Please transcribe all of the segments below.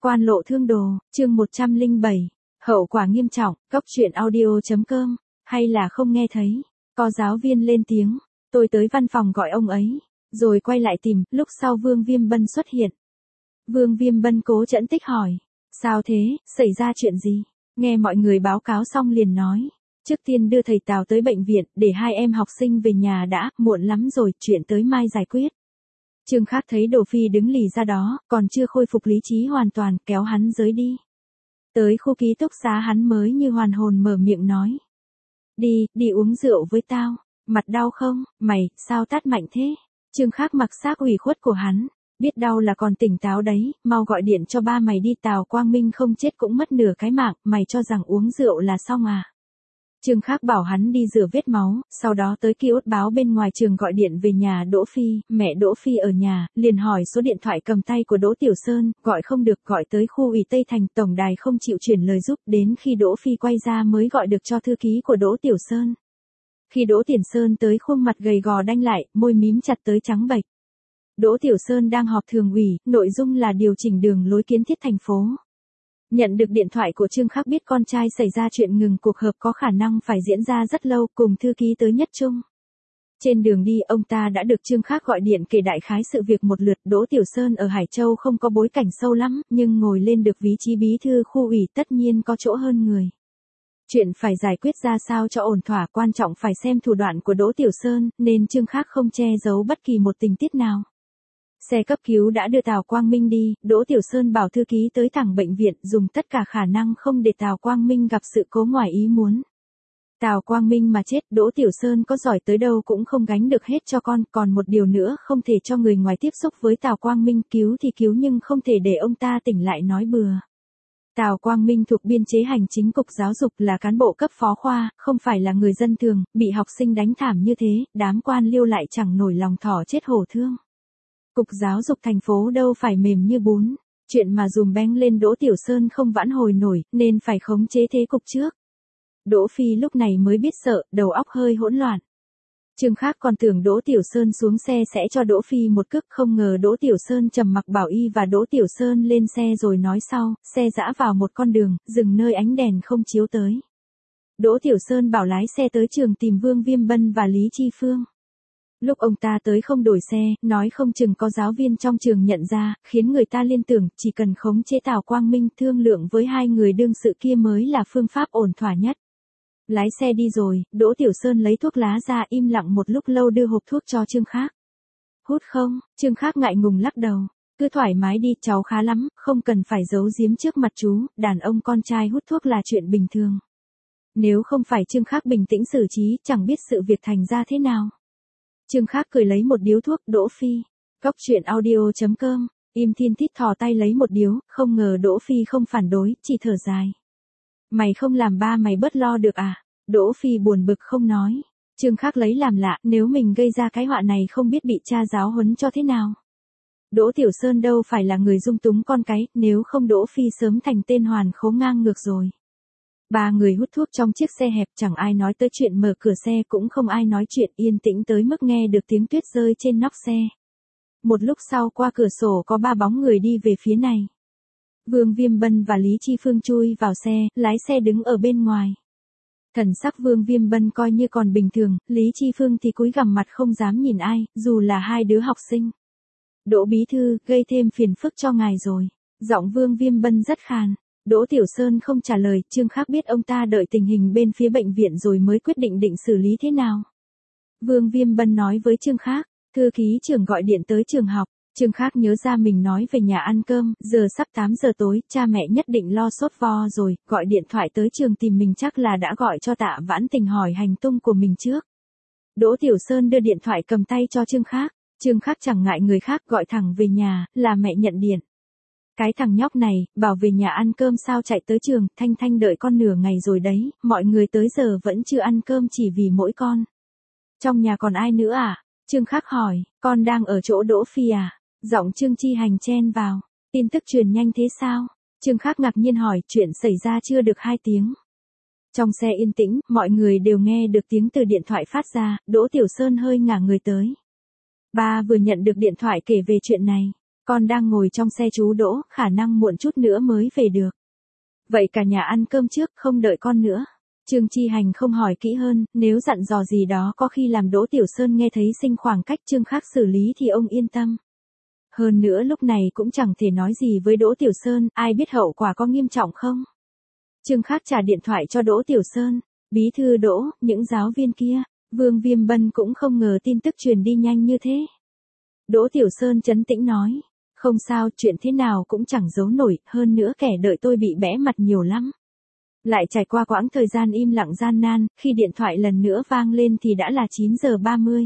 Quan lộ thương đồ, chương 107. Hậu quả nghiêm trọng, Cóc truyện audio.com, hay là không nghe thấy. Có giáo viên lên tiếng, tôi tới văn phòng gọi ông ấy, rồi quay lại tìm, lúc sau Vương Viêm Bân xuất hiện. Vương Viêm Bân cố trấn tích hỏi, sao thế, xảy ra chuyện gì? Nghe mọi người báo cáo xong liền nói, trước tiên đưa thầy Tào tới bệnh viện, để hai em học sinh về nhà đã, muộn lắm rồi, chuyện tới mai giải quyết. Trương Khác thấy Đồ Phi đứng lì ra đó, còn chưa khôi phục lý trí hoàn toàn, kéo hắn rời đi. Tới khu ký túc xá hắn mới như hoàn hồn mở miệng nói. Đi uống rượu với tao, mặt đau không, mày, sao tát mạnh thế? Trương Khác mặc xác ủy khuất của hắn, biết đau là còn tỉnh táo đấy, mau gọi điện cho ba mày đi, Tào Quang Minh không chết cũng mất nửa cái mạng, mày cho rằng uống rượu là xong à? Trương Khác bảo hắn đi rửa vết máu, sau đó tới kiosk báo bên ngoài trường gọi điện về nhà Đỗ Phi, mẹ Đỗ Phi ở nhà, liền hỏi số điện thoại cầm tay của Đỗ Tiểu Sơn, gọi không được, gọi tới khu ủy Tây Thành, tổng đài không chịu chuyển lời giúp, đến khi Đỗ Phi quay ra mới gọi được cho thư ký của Đỗ Tiểu Sơn. Khi Đỗ Tiền Sơn tới, khuôn mặt gầy gò đanh lại, môi mím chặt tới trắng bệch. Đỗ Tiểu Sơn đang họp thường ủy, nội dung là điều chỉnh đường lối kiến thiết thành phố. Nhận được điện thoại của Trương Khác biết con trai xảy ra chuyện ngừng cuộc họp có khả năng phải diễn ra rất lâu, cùng thư ký tới Nhất Trung. Trên đường đi ông ta đã được Trương Khác gọi điện kể đại khái sự việc một lượt. Đỗ Tiểu Sơn ở Hải Châu không có bối cảnh sâu lắm, nhưng ngồi lên được vị trí bí thư khu ủy tất nhiên có chỗ hơn người. Chuyện phải giải quyết ra sao cho ổn thỏa, quan trọng phải xem thủ đoạn của Đỗ Tiểu Sơn, nên Trương Khác không che giấu bất kỳ một tình tiết nào. Xe cấp cứu đã đưa Tào Quang Minh đi, Đỗ Tiểu Sơn bảo thư ký tới thẳng bệnh viện, dùng tất cả khả năng không để Tào Quang Minh gặp sự cố ngoài ý muốn. Tào Quang Minh mà chết, Đỗ Tiểu Sơn có giỏi tới đâu cũng không gánh được hết cho con, còn một điều nữa, không thể cho người ngoài tiếp xúc với Tào Quang Minh, cứu thì cứu nhưng không thể để ông ta tỉnh lại nói bừa. Tào Quang Minh thuộc biên chế hành chính cục giáo dục, là cán bộ cấp phó khoa, không phải là người dân thường, bị học sinh đánh thảm như thế, đám quan liêu lại chẳng nổi lòng thỏ chết hổ thương. Cục giáo dục thành phố đâu phải mềm như bún, chuyện mà dùm beng lên Đỗ Tiểu Sơn không vãn hồi nổi, nên phải khống chế thế cục trước. Đỗ Phi lúc này mới biết sợ, đầu óc hơi hỗn loạn. Trương Khác còn tưởng Đỗ Tiểu Sơn xuống xe sẽ cho Đỗ Phi một cước, không ngờ Đỗ Tiểu Sơn trầm mặc bảo y và Đỗ Tiểu Sơn lên xe rồi nói sau, xe dã vào một con đường, dừng nơi ánh đèn không chiếu tới. Đỗ Tiểu Sơn bảo lái xe tới trường tìm Vương Viêm Bân và Lý Chi Phương. Lúc ông ta tới không đổi xe, nói không chừng có giáo viên trong trường nhận ra, khiến người ta liên tưởng chỉ cần khống chế Tào Quang Minh, thương lượng với hai người đương sự kia mới là phương pháp ổn thỏa nhất. Lái xe đi rồi, Đỗ Tiểu Sơn lấy thuốc lá ra, im lặng một lúc lâu đưa hộp thuốc cho Trương Khác. Hút không? Trương Khác ngại ngùng lắc đầu. Cứ thoải mái đi, cháu khá lắm, không cần phải giấu giếm trước mặt chú, đàn ông con trai hút thuốc là chuyện bình thường. Nếu không phải Trương Khác bình tĩnh xử trí, chẳng biết sự việc thành ra thế nào. Trương Khác cười lấy một điếu thuốc. Đỗ Phi. Cóc truyện audio.com, im thiên thít thò tay lấy một điếu, không ngờ Đỗ Phi không phản đối, chỉ thở dài. Mày không làm ba mày bớt lo được à? Đỗ Phi buồn bực không nói. Trương Khác lấy làm lạ, nếu mình gây ra cái họa này không biết bị cha giáo huấn cho thế nào. Đỗ Tiểu Sơn đâu phải là người dung túng con cái, nếu không Đỗ Phi sớm thành tên hoàn khố ngang ngược rồi. Ba người hút thuốc trong chiếc xe hẹp, chẳng ai nói tới chuyện mở cửa xe, cũng không ai nói chuyện, yên tĩnh tới mức nghe được tiếng tuyết rơi trên nóc xe. Một lúc sau, qua cửa sổ có ba bóng người đi về phía này. Vương Viêm Bân và Lý Chi Phương chui vào xe, lái xe đứng ở bên ngoài. Thần sắc Vương Viêm Bân coi như còn bình thường, Lý Chi Phương thì cúi gằm mặt không dám nhìn ai, dù là hai đứa học sinh. Đỗ bí thư, gây thêm phiền phức cho ngài rồi. Giọng Vương Viêm Bân rất khàn. Đỗ Tiểu Sơn không trả lời, Trương Khác biết ông ta đợi tình hình bên phía bệnh viện rồi mới quyết định định xử lý thế nào. Vương Viêm Bân nói với Trương Khác, thư ký trưởng gọi điện tới trường học. Trương Khác nhớ ra mình nói về nhà ăn cơm, giờ sắp 8 giờ tối, cha mẹ nhất định lo sốt vo rồi, gọi điện thoại tới trường tìm mình chắc là đã gọi cho Tạ Vãn Tình hỏi hành tung của mình trước. Đỗ Tiểu Sơn đưa điện thoại cầm tay cho Trương Khác. Trương Khác chẳng ngại người khác, gọi thẳng về nhà, là mẹ nhận điện. Cái thằng nhóc này, bảo về nhà ăn cơm sao chạy tới trường, Thanh Thanh đợi con nửa ngày rồi đấy, mọi người tới giờ vẫn chưa ăn cơm chỉ vì mỗi con. Trong nhà còn ai nữa à? Trương Khác hỏi, con đang ở chỗ Đỗ Phi à? Giọng Trương Chi Hành chen vào, tin tức truyền nhanh thế sao? Trương Khác ngạc nhiên hỏi, chuyện xảy ra chưa được 2 tiếng. Trong xe yên tĩnh, mọi người đều nghe được tiếng từ điện thoại phát ra, Đỗ Tiểu Sơn hơi ngả người tới. Ba vừa nhận được điện thoại kể về chuyện này. Con đang ngồi trong xe chú Đỗ, khả năng muộn chút nữa mới về được. Vậy cả nhà ăn cơm trước, không đợi con nữa. Trương Chi Hành không hỏi kỹ hơn, nếu dặn dò gì đó có khi làm Đỗ Tiểu Sơn nghe thấy sinh khoảng cách Trương Khác xử lý thì ông yên tâm. Hơn nữa lúc này cũng chẳng thể nói gì với Đỗ Tiểu Sơn, ai biết hậu quả có nghiêm trọng không. Trương Khác trả điện thoại cho Đỗ Tiểu Sơn, bí thư Đỗ, những giáo viên kia, Vương Viêm Bân cũng không ngờ tin tức truyền đi nhanh như thế. Đỗ Tiểu Sơn trấn tĩnh nói, không sao, chuyện thế nào cũng chẳng giấu nổi, hơn nữa kẻ đợi tôi bị bẽ mặt nhiều lắm. Lại trải qua quãng thời gian im lặng gian nan, khi điện thoại lần nữa vang lên thì đã là 9 giờ 30.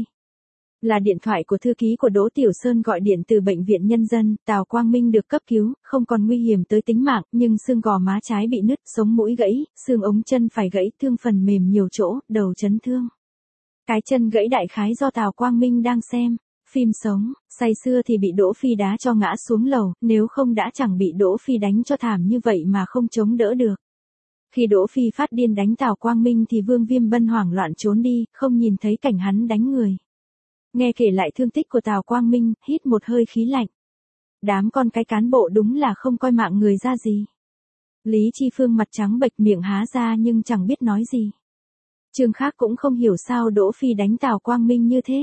Là điện thoại của thư ký của Đỗ Tiểu Sơn gọi điện từ bệnh viện nhân dân, Tào Quang Minh được cấp cứu, không còn nguy hiểm tới tính mạng, nhưng xương gò má trái bị nứt, sống mũi gãy, xương ống chân phải gãy, thương phần mềm nhiều chỗ, đầu chấn thương. Cái chân gãy đại khái do Tào Quang Minh đang xem phim sống, say sưa thì bị Đỗ Phi đá cho ngã xuống lầu, nếu không đã chẳng bị Đỗ Phi đánh cho thảm như vậy mà không chống đỡ được. Khi Đỗ Phi phát điên đánh Tào Quang Minh thì Vương Viêm Bân hoảng loạn trốn đi, không nhìn thấy cảnh hắn đánh người. Nghe kể lại thương tích của Tào Quang Minh, hít một hơi khí lạnh. Đám con cái cán bộ đúng là không coi mạng người ra gì. Lý Chi Phương mặt trắng bệch, miệng há ra nhưng chẳng biết nói gì. Trương Khác cũng không hiểu sao Đỗ Phi đánh Tào Quang Minh như thế.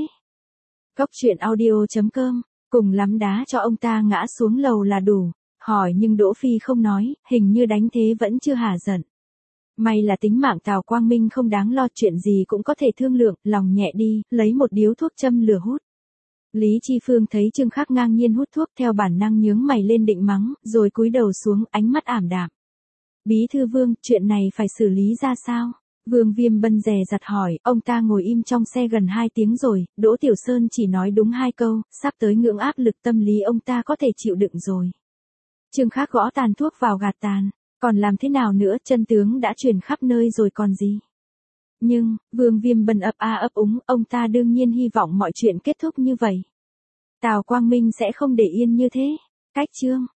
Cốc truyện audio.com, cùng lắm đá cho ông ta ngã xuống lầu là đủ. Hỏi nhưng Đỗ Phi không nói, hình như đánh thế vẫn chưa hả giận. May là tính mạng Tào Quang Minh không đáng lo, chuyện gì cũng có thể thương lượng, lòng nhẹ đi, lấy một điếu thuốc châm lửa hút. Lý Chi Phương thấy Trương Khác ngang nhiên hút thuốc, theo bản năng nhướng mày lên định mắng, rồi cúi đầu xuống, ánh mắt ảm đạm. Bí thư Vương, chuyện này phải xử lý ra sao? Vương Viêm Bân dè dặt hỏi, ông ta ngồi im trong xe gần 2 tiếng rồi, Đỗ Tiểu Sơn chỉ nói đúng 2 câu, sắp tới ngưỡng áp lực tâm lý ông ta có thể chịu đựng rồi. Trương Khác gõ tàn thuốc vào gạt tàn, còn làm thế nào nữa, chân tướng đã truyền khắp nơi rồi còn gì. Nhưng, Vương Viêm Bân ấp a ấp úng, ông ta đương nhiên hy vọng mọi chuyện kết thúc như vậy. Tào Quang Minh sẽ không để yên như thế. Cách chương